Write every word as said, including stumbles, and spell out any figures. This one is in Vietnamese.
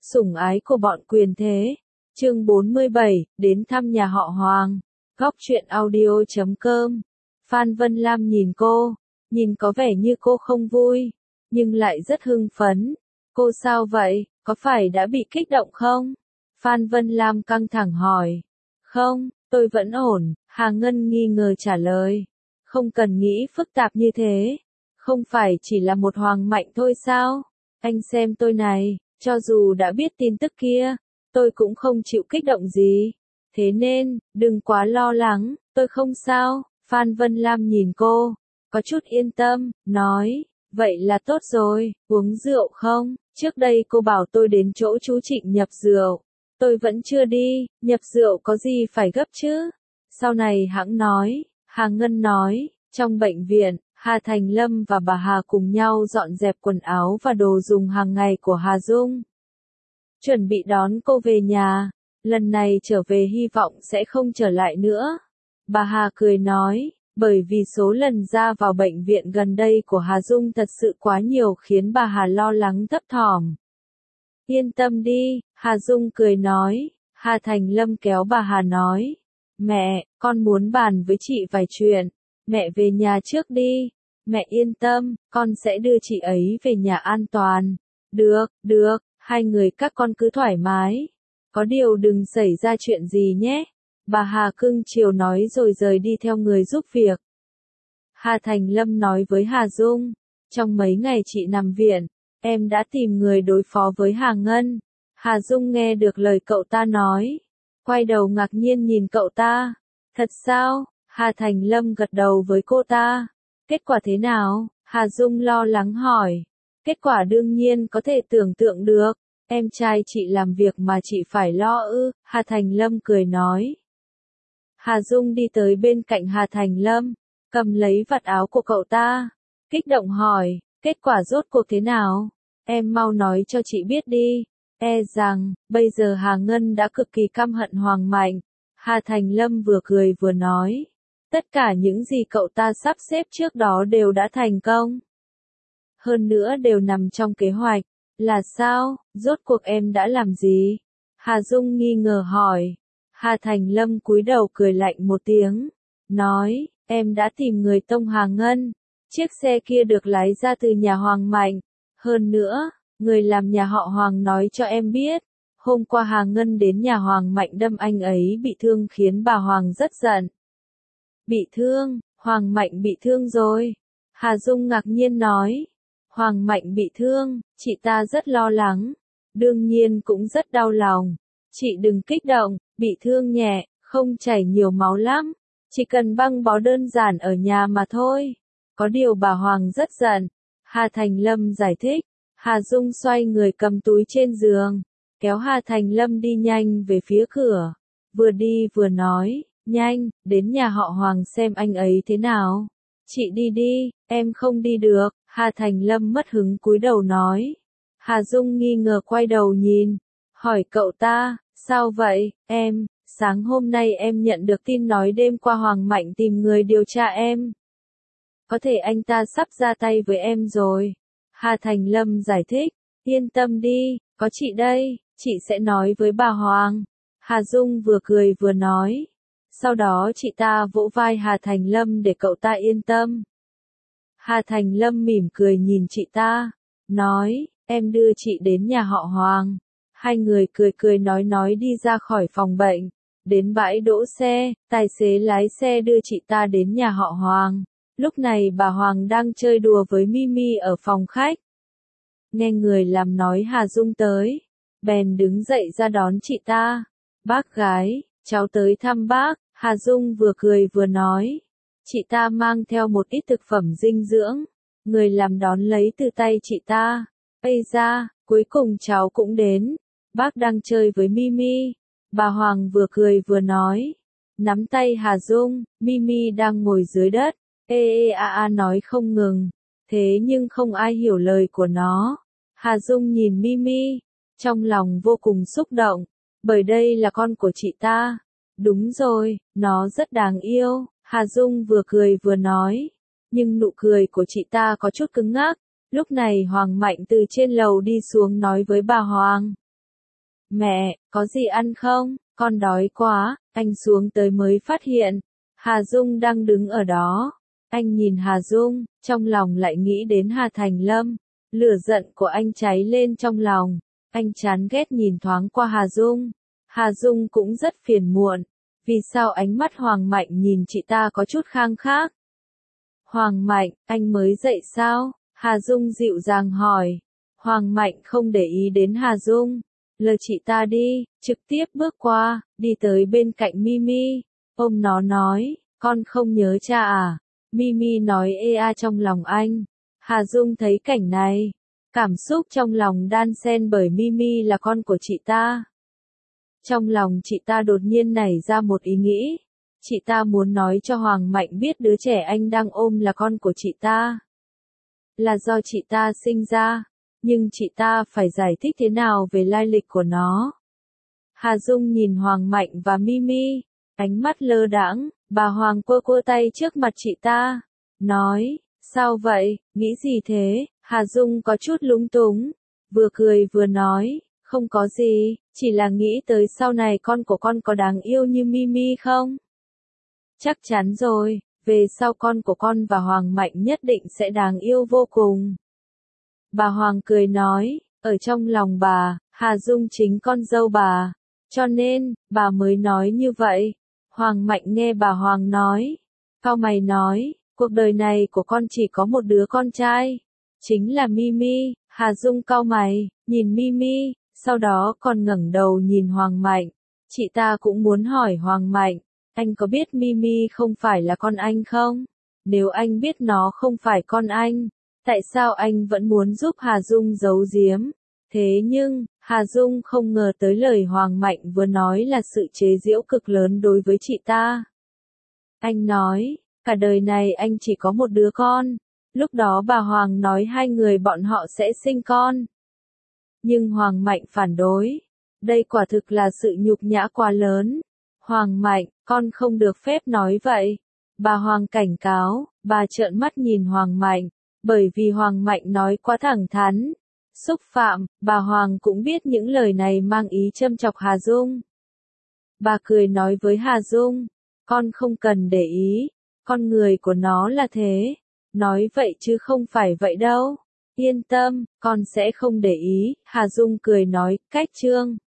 Sủng ái của bọn quyền thế. Chương bốn mươi bảy, đến thăm nhà họ Hoàng. Góc truyện audio chấm com. Phan Vân Lam nhìn cô, nhìn có vẻ như cô không vui, nhưng lại rất hưng phấn. Cô sao vậy, có phải đã bị kích động không? Phan Vân Lam căng thẳng hỏi. Không, tôi vẫn ổn, Hà Ngân nghi ngờ trả lời. Không cần nghĩ phức tạp như thế. Không phải chỉ là một Hoàng Mạnh thôi sao? Anh xem tôi này, cho dù đã biết tin tức kia, tôi cũng không chịu kích động gì. Thế nên, đừng quá lo lắng, tôi không sao. Phan Vân Lam nhìn cô, có chút yên tâm, nói, vậy là tốt rồi, uống rượu không? Trước đây cô bảo tôi đến chỗ chú Trịnh nhập rượu. Tôi vẫn chưa đi, nhập rượu có gì phải gấp chứ? Sau này hãng nói, Hà Ngân nói, trong bệnh viện, Hà Thành Lâm và bà Hà cùng nhau dọn dẹp quần áo và đồ dùng hàng ngày của Hà Dung. Chuẩn bị đón cô về nhà, lần này trở về hy vọng sẽ không trở lại nữa. Bà Hà cười nói, bởi vì số lần ra vào bệnh viện gần đây của Hà Dung thật sự quá nhiều khiến bà Hà lo lắng thấp thỏm. Yên tâm đi, Hà Dung cười nói. Hà Thành Lâm kéo bà Hà nói, mẹ, con muốn bàn với chị vài chuyện, mẹ về nhà trước đi, mẹ yên tâm, con sẽ đưa chị ấy về nhà an toàn. Được, được, hai người các con cứ thoải mái, có điều đừng xảy ra chuyện gì nhé. Bà Hà cưng chiều nói rồi rời đi theo người giúp việc. Hà Thành Lâm nói với Hà Dung, trong mấy ngày chị nằm viện, em đã tìm người đối phó với Hà Ngân. Hà Dung nghe được lời cậu ta nói, quay đầu ngạc nhiên nhìn cậu ta. Thật sao? Hà Thành Lâm gật đầu với cô ta. Kết quả thế nào? Hà Dung lo lắng hỏi. Kết quả đương nhiên có thể tưởng tượng được, em trai chị làm việc mà chị phải lo ư? Hà Thành Lâm cười nói. Hà Dung đi tới bên cạnh Hà Thành Lâm, cầm lấy vạt áo của cậu ta, kích động hỏi, kết quả rốt cuộc thế nào? Em mau nói cho chị biết đi. E rằng, bây giờ Hà Ngân đã cực kỳ căm hận Hoàng Mạnh. Hà Thành Lâm vừa cười vừa nói, tất cả những gì cậu ta sắp xếp trước đó đều đã thành công. Hơn nữa đều nằm trong kế hoạch. Là sao? Rốt cuộc em đã làm gì? Hà Dung nghi ngờ hỏi. Hà Thành Lâm cúi đầu cười lạnh một tiếng, nói, em đã tìm người tông Hà Ngân. Chiếc xe kia được lái ra từ nhà Hoàng Mạnh. Hơn nữa, người làm nhà họ Hoàng nói cho em biết, hôm qua Hà Ngân đến nhà Hoàng Mạnh đâm anh ấy bị thương khiến bà Hoàng rất giận. Bị thương? Hoàng Mạnh bị thương rồi? Hà Dung ngạc nhiên nói. Hoàng Mạnh bị thương, chị ta rất lo lắng, đương nhiên cũng rất đau lòng. Chị đừng kích động, bị thương nhẹ, không chảy nhiều máu lắm, chỉ cần băng bó đơn giản ở nhà mà thôi. Có điều bà Hoàng rất giận. Hà Thành Lâm giải thích. Hà Dung xoay người cầm túi trên giường, kéo Hà Thành Lâm đi nhanh về phía cửa. Vừa đi vừa nói, nhanh, đến nhà họ Hoàng xem anh ấy thế nào. Chị đi đi, em không đi được. Hà Thành Lâm mất hứng cúi đầu nói. Hà Dung nghi ngờ quay đầu nhìn, hỏi cậu ta, sao vậy, em, sáng hôm nay em nhận được tin nói đêm qua Hoàng Mạnh tìm người điều tra em. Có thể anh ta sắp ra tay với em rồi. Hà Thành Lâm giải thích, yên tâm đi, có chị đây, chị sẽ nói với bà Hoàng. Hà Dung vừa cười vừa nói. Sau đó chị ta vỗ vai Hà Thành Lâm để cậu ta yên tâm. Hà Thành Lâm mỉm cười nhìn chị ta, nói, em đưa chị đến nhà họ Hoàng. Hai người cười cười nói nói đi ra khỏi phòng bệnh, đến bãi đỗ xe, tài xế lái xe đưa chị ta đến nhà họ Hoàng. Lúc này bà Hoàng đang chơi đùa với Mimi ở phòng khách. Nghe người làm nói Hà Dung tới, bèn đứng dậy ra đón chị ta. Bác gái, cháu tới thăm bác. Hà Dung vừa cười vừa nói. Chị ta mang theo một ít thực phẩm dinh dưỡng. Người làm đón lấy từ tay chị ta. Ây da, cuối cùng cháu cũng đến. Bác đang chơi với Mimi. Bà Hoàng vừa cười vừa nói. Nắm tay Hà Dung, Mimi đang ngồi dưới đất. Ê ê a a nói không ngừng. Thế nhưng không ai hiểu lời của nó. Hà Dung nhìn Mimi, trong lòng vô cùng xúc động. Bởi đây là con của chị ta. Đúng rồi, nó rất đáng yêu. Hà Dung vừa cười vừa nói. Nhưng nụ cười của chị ta có chút cứng ngắc. Lúc này Hoàng Mạnh từ trên lầu đi xuống nói với bà Hoàng. Mẹ, có gì ăn không? Con đói quá. Anh xuống tới mới phát hiện, Hà Dung đang đứng ở đó. Anh nhìn Hà Dung, trong lòng lại nghĩ đến Hà Thành Lâm. Lửa giận của anh cháy lên trong lòng. Anh chán ghét nhìn thoáng qua Hà Dung. Hà Dung cũng rất phiền muộn. Vì sao ánh mắt Hoàng Mạnh nhìn chị ta có chút khang khác? Hoàng Mạnh, anh mới dậy sao? Hà Dung dịu dàng hỏi. Hoàng Mạnh không để ý đến Hà Dung. Lờ chị ta đi, trực tiếp bước qua, đi tới bên cạnh Mimi. Ôm nó nói, con không nhớ cha à? Mimi nói ê a trong lòng anh. Hà Dung thấy cảnh này. Cảm xúc trong lòng đan xen bởi Mimi là con của chị ta. Trong lòng chị ta đột nhiên nảy ra một ý nghĩ. Chị ta muốn nói cho Hoàng Mạnh biết đứa trẻ anh đang ôm là con của chị ta. Là do chị ta sinh ra. Nhưng chị ta phải giải thích thế nào về lai lịch của nó. Hà Dung nhìn Hoàng Mạnh và Mimi. Ánh mắt lơ đãng, bà Hoàng quơ quơ tay trước mặt chị ta. Nói, sao vậy, nghĩ gì thế? Hà Dung có chút lúng túng. Vừa cười vừa nói, không có gì, chỉ là nghĩ tới sau này con của con có đáng yêu như Mimi không? Chắc chắn rồi, về sau con của con và Hoàng Mạnh nhất định sẽ đáng yêu vô cùng. Bà Hoàng cười nói, ở trong lòng bà, Hà Dung chính con dâu bà. Cho nên, bà mới nói như vậy. Hoàng Mạnh nghe bà Hoàng nói. Cau mày nói, cuộc đời này của con chỉ có một đứa con trai. Chính là Mimi. Hà Dung cau mày, nhìn Mimi, sau đó còn ngẩng đầu nhìn Hoàng Mạnh. Chị ta cũng muốn hỏi Hoàng Mạnh, anh có biết Mimi không phải là con anh không? Nếu anh biết nó không phải con anh, tại sao anh vẫn muốn giúp Hà Dung giấu giếm? Thế nhưng, Hà Dung không ngờ tới lời Hoàng Mạnh vừa nói là sự chế giễu cực lớn đối với chị ta. Anh nói, cả đời này anh chỉ có một đứa con. Lúc đó bà Hoàng nói hai người bọn họ sẽ sinh con. Nhưng Hoàng Mạnh phản đối. Đây quả thực là sự nhục nhã quá lớn. Hoàng Mạnh, con không được phép nói vậy. Bà Hoàng cảnh cáo, bà trợn mắt nhìn Hoàng Mạnh. Bởi vì Hoàng Mạnh nói quá thẳng thắn, xúc phạm, bà Hoàng cũng biết những lời này mang ý châm chọc Hà Dung. Bà cười nói với Hà Dung, con không cần để ý, con người của nó là thế. Nói vậy chứ không phải vậy đâu. Yên tâm, con sẽ không để ý. Hà Dung cười nói, cách chương.